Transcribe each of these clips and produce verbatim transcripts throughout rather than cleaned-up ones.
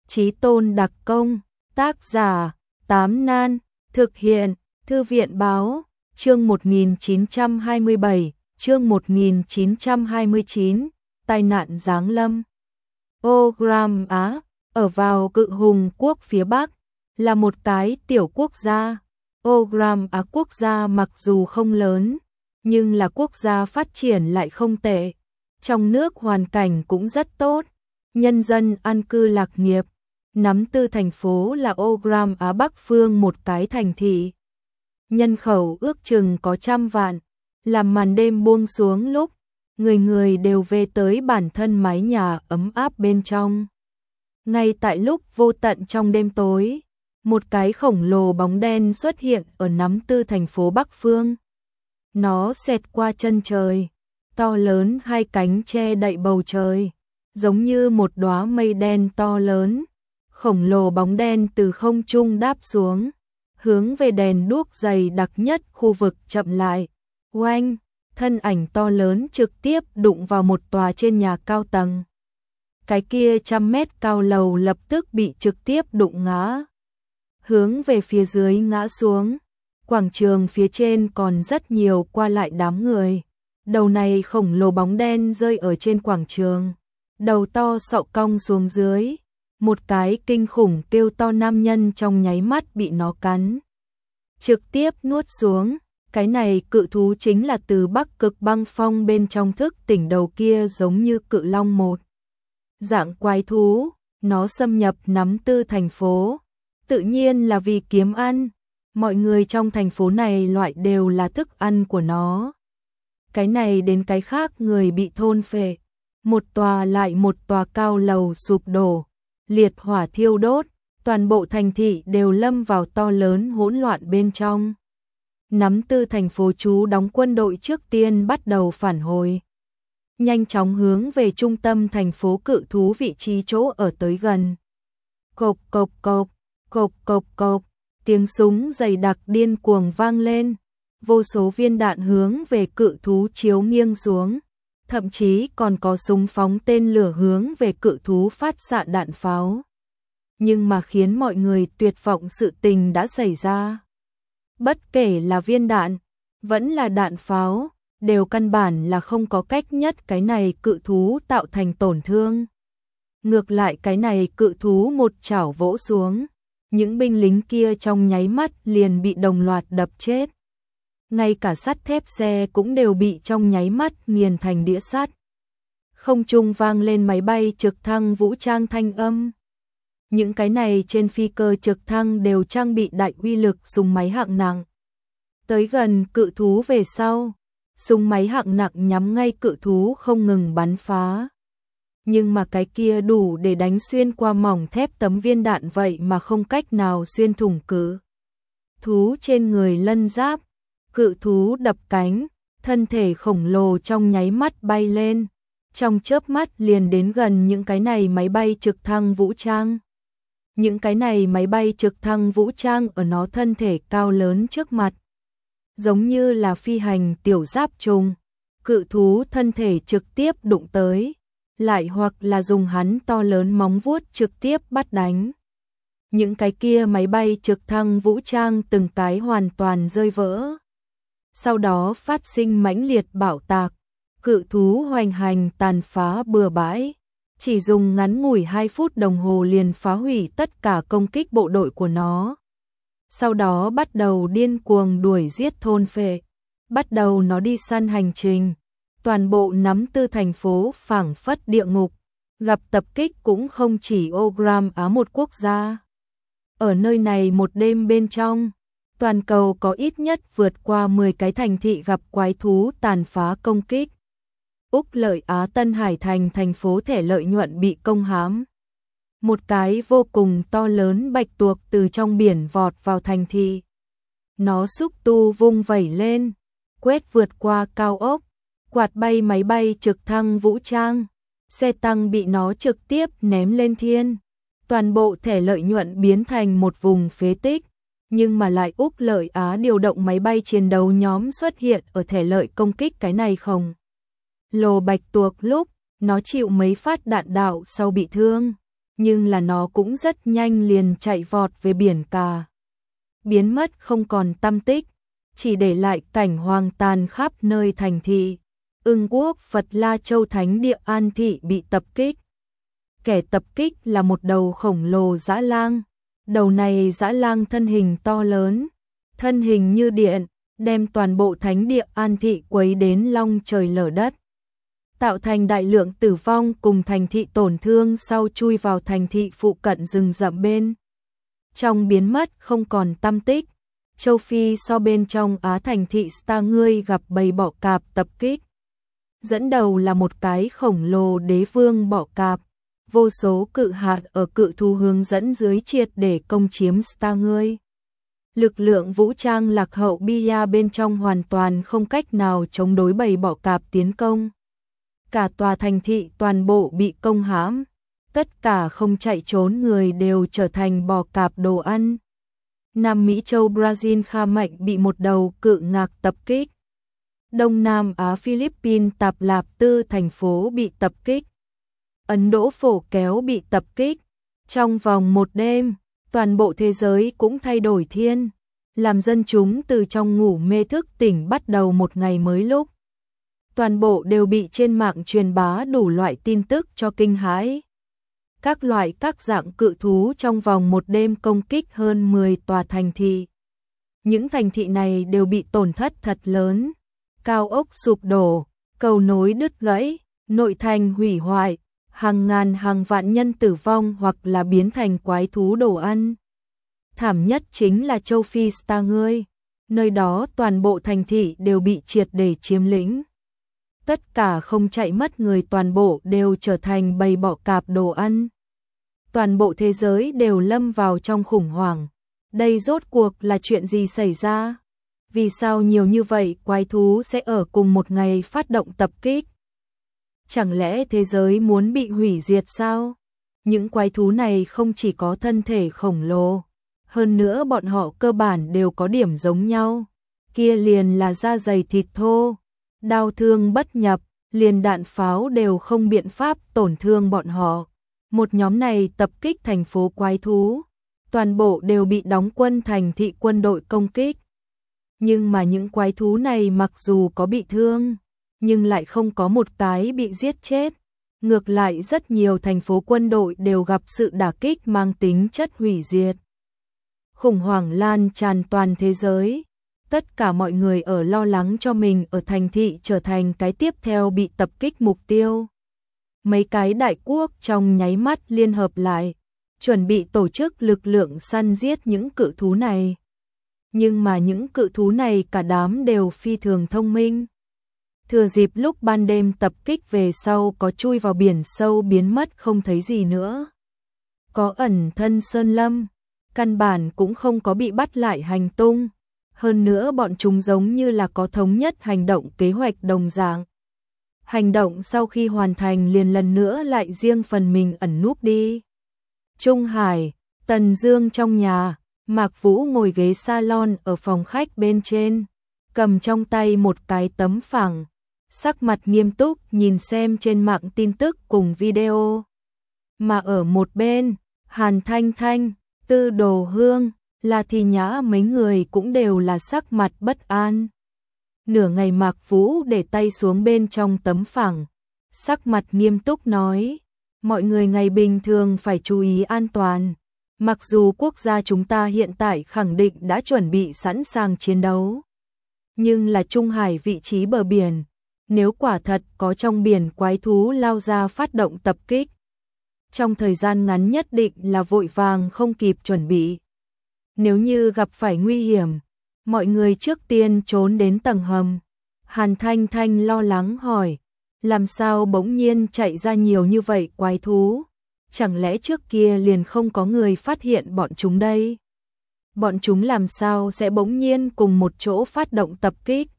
Chí Tôn đặc công, tác giả, Tám Nan, thực hiện, Thư viện báo, chương một nghìn chín trăm hai mươi bảy, chương một nghìn chín trăm hai mươi chín, tai nạn giáng lâm. Ogram Á, ở vào Cự Hùng quốc phía Bắc, là một cái tiểu quốc gia. Ogram Á quốc gia mặc dù không lớn, nhưng là quốc gia phát triển lại không tệ. Trong nước hoàn cảnh cũng rất tốt, nhân dân an cư lạc nghiệp. Nắm tư thành phố là Ogram Á Bắc phương một cái thành thị. Nhân khẩu ước chừng có trăm vạn, làm màn đêm buông xuống lúc, người người đều về tới bản thân mái nhà ấm áp bên trong. Ngay tại lúc vô tận trong đêm tối, một cái khổng lồ bóng đen xuất hiện ở nắm tư thành phố Bắc phương. Nó xẹt qua chân trời, to lớn hai cánh che đậy bầu trời, giống như một đóa mây đen to lớn. Khổng lồ bóng đen từ không trung đáp xuống, hướng về đèn đuốc dày đặc nhất khu vực chậm lại. Oanh, thân ảnh to lớn trực tiếp đụng vào một tòa trên nhà cao tầng. Cái kia trăm mét cao lầu lập tức bị trực tiếp đụng ngã, hướng về phía dưới ngã xuống. Quảng trường phía trên còn rất nhiều qua lại đám người. Đầu này khổng lồ bóng đen rơi ở trên quảng trường, đầu to sọ cong xuống dưới. Một cái kinh khủng kêu to nam nhân trong nháy mắt bị nó cắn, trực tiếp nuốt xuống. Cái này cự thú chính là từ Bắc Cực băng phong bên trong thức tỉnh đầu kia, giống như cự long một dạng quái thú. Nó xâm nhập nắm tư thành phố, tự nhiên là vì kiếm ăn. Mọi người trong thành phố này loại đều là thức ăn của nó. Cái này đến cái khác người bị thôn phệ, một tòa lại một tòa cao lầu sụp đổ, liệt hỏa thiêu đốt, toàn bộ thành thị đều lâm vào to lớn hỗn loạn bên trong. Nắm tư thành phố trú đóng quân đội trước tiên bắt đầu phản hồi, nhanh chóng hướng về trung tâm thành phố cự thú vị trí chỗ ở tới gần. Cộp cộp cộp, cộp cộp cộp, tiếng súng dày đặc điên cuồng vang lên, vô số viên đạn hướng về cự thú chiếu nghiêng xuống. Thậm chí còn có súng phóng tên lửa hướng về cự thú phát xạ đạn pháo. Nhưng mà khiến mọi người tuyệt vọng sự tình đã xảy ra. Bất kể là viên đạn, vẫn là đạn pháo, đều căn bản là không có cách nhất cái này cự thú tạo thành tổn thương. Ngược lại cái này cự thú một chảo vỗ xuống, những binh lính kia trong nháy mắt liền bị đồng loạt đập chết. Ngay cả sắt thép xe cũng đều bị trong nháy mắt nghiền thành đĩa sắt. Không trung vang lên máy bay trực thăng vũ trang thanh âm. Những cái này trên phi cơ trực thăng đều trang bị đại uy lực súng máy hạng nặng. Tới gần cự thú về sau, súng máy hạng nặng nhắm ngay cự thú không ngừng bắn phá. Nhưng mà cái kia đủ để đánh xuyên qua mỏng thép tấm viên đạn vậy mà không cách nào xuyên thủng cự thú trên người lân giáp. Cự thú đập cánh, thân thể khổng lồ trong nháy mắt bay lên, trong chớp mắt liền đến gần những cái này máy bay trực thăng vũ trang. Những cái này máy bay trực thăng vũ trang ở nó thân thể cao lớn trước mặt, giống như là phi hành tiểu giáp trùng. Cự thú thân thể trực tiếp đụng tới, lại hoặc là dùng hắn to lớn móng vuốt trực tiếp bắt đánh. Những cái kia máy bay trực thăng vũ trang từng cái hoàn toàn rơi vỡ. Sau đó phát sinh mãnh liệt bạo tạc, cự thú hoành hành tàn phá bừa bãi, chỉ dùng ngắn ngủi hai phút đồng hồ liền phá hủy tất cả công kích bộ đội của nó. Sau đó bắt đầu điên cuồng đuổi giết thôn phệ, bắt đầu nó đi săn hành trình. Toàn bộ nắm tư thành phố phảng phất địa ngục, gặp tập kích cũng không chỉ Ogram Á một quốc gia. Ở nơi này một đêm bên trong, toàn cầu có ít nhất vượt qua mười cái thành thị gặp quái thú tàn phá công kích. Úc Lợi Á Tân Hải Thành thành phố thẻ lợi nhuận bị công hãm. Một cái vô cùng to lớn bạch tuộc từ trong biển vọt vào thành thị. Nó xúc tu vung vẩy lên, quét vượt qua cao ốc, quạt bay máy bay trực thăng vũ trang. Xe tăng bị nó trực tiếp ném lên thiên. Toàn bộ thẻ lợi nhuận biến thành một vùng phế tích. Nhưng mà lại Úc Lợi Á điều động máy bay chiến đấu nhóm xuất hiện ở thẻ lợi công kích cái này không. Lồ bạch tuộc lúc, nó chịu mấy phát đạn đạo sau bị thương. nhưng là nó cũng rất nhanh liền chạy vọt về biển cả. Biến mất không còn tăm tích, chỉ để lại cảnh hoang tàn khắp nơi thành thị. Ưng Quốc Phật La Châu Thánh Địa An Thị bị tập kích. Kẻ tập kích là một đầu khổng lồ dã lang. Đầu này dã lang thân hình to lớn, thân hình như điện, đem toàn bộ Thánh Địa An Thị quấy đến long trời lở đất, tạo thành đại lượng tử vong cùng thành thị tổn thương sau chui vào thành thị phụ cận rừng rậm bên trong biến mất không còn tăm tích. Châu Phi so bên trong Á thành thị Star ngươi gặp bầy bọ cạp tập kích. Dẫn đầu là một cái khổng lồ đế vương bọ cạp, vô số cự hạt ở cự thú hướng dẫn dưới triệt để công chiếm Star ngươi. Lực lượng vũ trang lạc hậu Bia bên trong hoàn toàn không cách nào chống đối bầy bọ cạp tiến công. Cả tòa thành thị toàn bộ bị công hãm, tất cả không chạy trốn người đều trở thành bò cạp đồ ăn. Nam Mỹ châu Brazil Kha Mạnh bị một đầu cự ngạc tập kích. Đông Nam Á Philippines Tạp Lạp Tư thành phố bị tập kích. Ấn Độ Phổ Kéo bị tập kích. Trong vòng một đêm, toàn bộ thế giới cũng thay đổi thiên, làm dân chúng từ trong ngủ mê thức tỉnh bắt đầu một ngày mới lúc. Toàn bộ đều bị trên mạng truyền bá đủ loại tin tức cho kinh hãi. Các loại các dạng cự thú trong vòng một đêm công kích hơn mười tòa thành thị. Những thành thị này đều bị tổn thất thật lớn. Cao ốc sụp đổ, cầu nối đứt gãy, nội thành hủy hoại, hàng ngàn hàng vạn nhân tử vong hoặc là biến thành quái thú đồ ăn. Thảm nhất chính là châu Phi Star ngươi, nơi đó toàn bộ thành thị đều bị triệt để chiếm lĩnh. Tất cả không chạy mất người toàn bộ đều trở thành bầy bọ cạp đồ ăn. Toàn bộ thế giới đều lâm vào trong khủng hoảng. Đây rốt cuộc là chuyện gì xảy ra? Vì sao nhiều như vậy quái thú sẽ ở cùng một ngày phát động tập kích? Chẳng lẽ thế giới muốn bị hủy diệt sao? Những quái thú này không chỉ có thân thể khổng lồ, hơn nữa bọn họ cơ bản đều có điểm giống nhau. Kia liền là da dày thịt thô, đao thương bất nhập, liền đạn pháo đều không biện pháp tổn thương bọn họ. Một nhóm này tập kích thành phố quái thú, toàn bộ đều bị đóng quân thành thị quân đội công kích. Nhưng mà những quái thú này mặc dù có bị thương, nhưng lại không có một cái bị giết chết. Ngược lại rất nhiều thành phố quân đội đều gặp sự đả kích mang tính chất hủy diệt. Khủng hoảng lan tràn toàn thế giới. Tất cả mọi người ở lo lắng cho mình ở thành thị trở thành cái tiếp theo bị tập kích mục tiêu. Mấy cái đại quốc trong nháy mắt liên hợp lại, chuẩn bị tổ chức lực lượng săn giết những cự thú này. Nhưng mà những cự thú này cả đám đều phi thường thông minh. Thừa dịp lúc ban đêm tập kích về sau có chui vào biển sâu biến mất không thấy gì nữa. Có ẩn thân sơn lâm, căn bản cũng không có bị bắt lại hành tung. Hơn nữa bọn chúng giống như là có thống nhất hành động kế hoạch đồng dạng. Hành động sau khi hoàn thành liền lần nữa lại riêng phần mình ẩn núp đi. Trung Hải, Tần Dương trong nhà, Mạc Vũ ngồi ghế salon ở phòng khách bên trên, cầm trong tay một cái tấm phẳng, sắc mặt nghiêm túc nhìn xem trên mạng tin tức cùng video. Mà ở một bên, Hàn Thanh Thanh, Tư Đồ Hương, La Thi Nhã mấy người cũng đều là sắc mặt bất an. Nửa ngày Mạc Vũ để tay xuống bên trong tấm phẳng, sắc mặt nghiêm túc nói, mọi người ngày bình thường phải chú ý an toàn. Mặc dù quốc gia chúng ta hiện tại khẳng định đã chuẩn bị sẵn sàng chiến đấu, nhưng là Trung Hải vị trí bờ biển, nếu quả thật có trong biển quái thú lao ra phát động tập kích, trong thời gian ngắn nhất định là vội vàng không kịp chuẩn bị. Nếu như gặp phải nguy hiểm, mọi người trước tiên trốn đến tầng hầm. Hàn Thanh Thanh lo lắng hỏi, làm sao bỗng nhiên chạy ra nhiều như vậy quái thú? Chẳng lẽ trước kia liền không có người phát hiện bọn chúng đây? Bọn chúng làm sao sẽ bỗng nhiên cùng một chỗ phát động tập kích?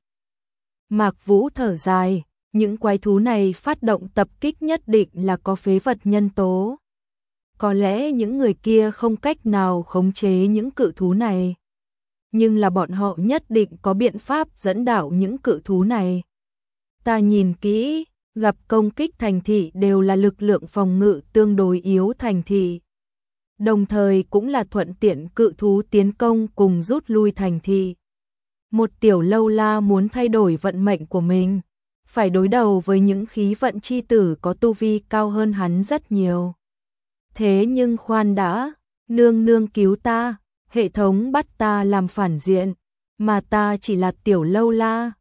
Mạc Vũ thở dài, những quái thú này phát động tập kích nhất định là có phế vật nhân tố. Có lẽ những người kia không cách nào khống chế những cự thú này, nhưng là bọn họ nhất định có biện pháp dẫn đạo những cự thú này. Ta nhìn kỹ, gặp công kích thành thị đều là lực lượng phòng ngự tương đối yếu thành thị. Đồng thời cũng là thuận tiện cự thú tiến công cùng rút lui thành thị. Một tiểu lâu la muốn thay đổi vận mệnh của mình, phải đối đầu với những khí vận chi tử có tu vi cao hơn hắn rất nhiều. Thế nhưng khoan đã, nương nương cứu ta, hệ thống bắt ta làm phản diện, mà ta chỉ là tiểu lâu la,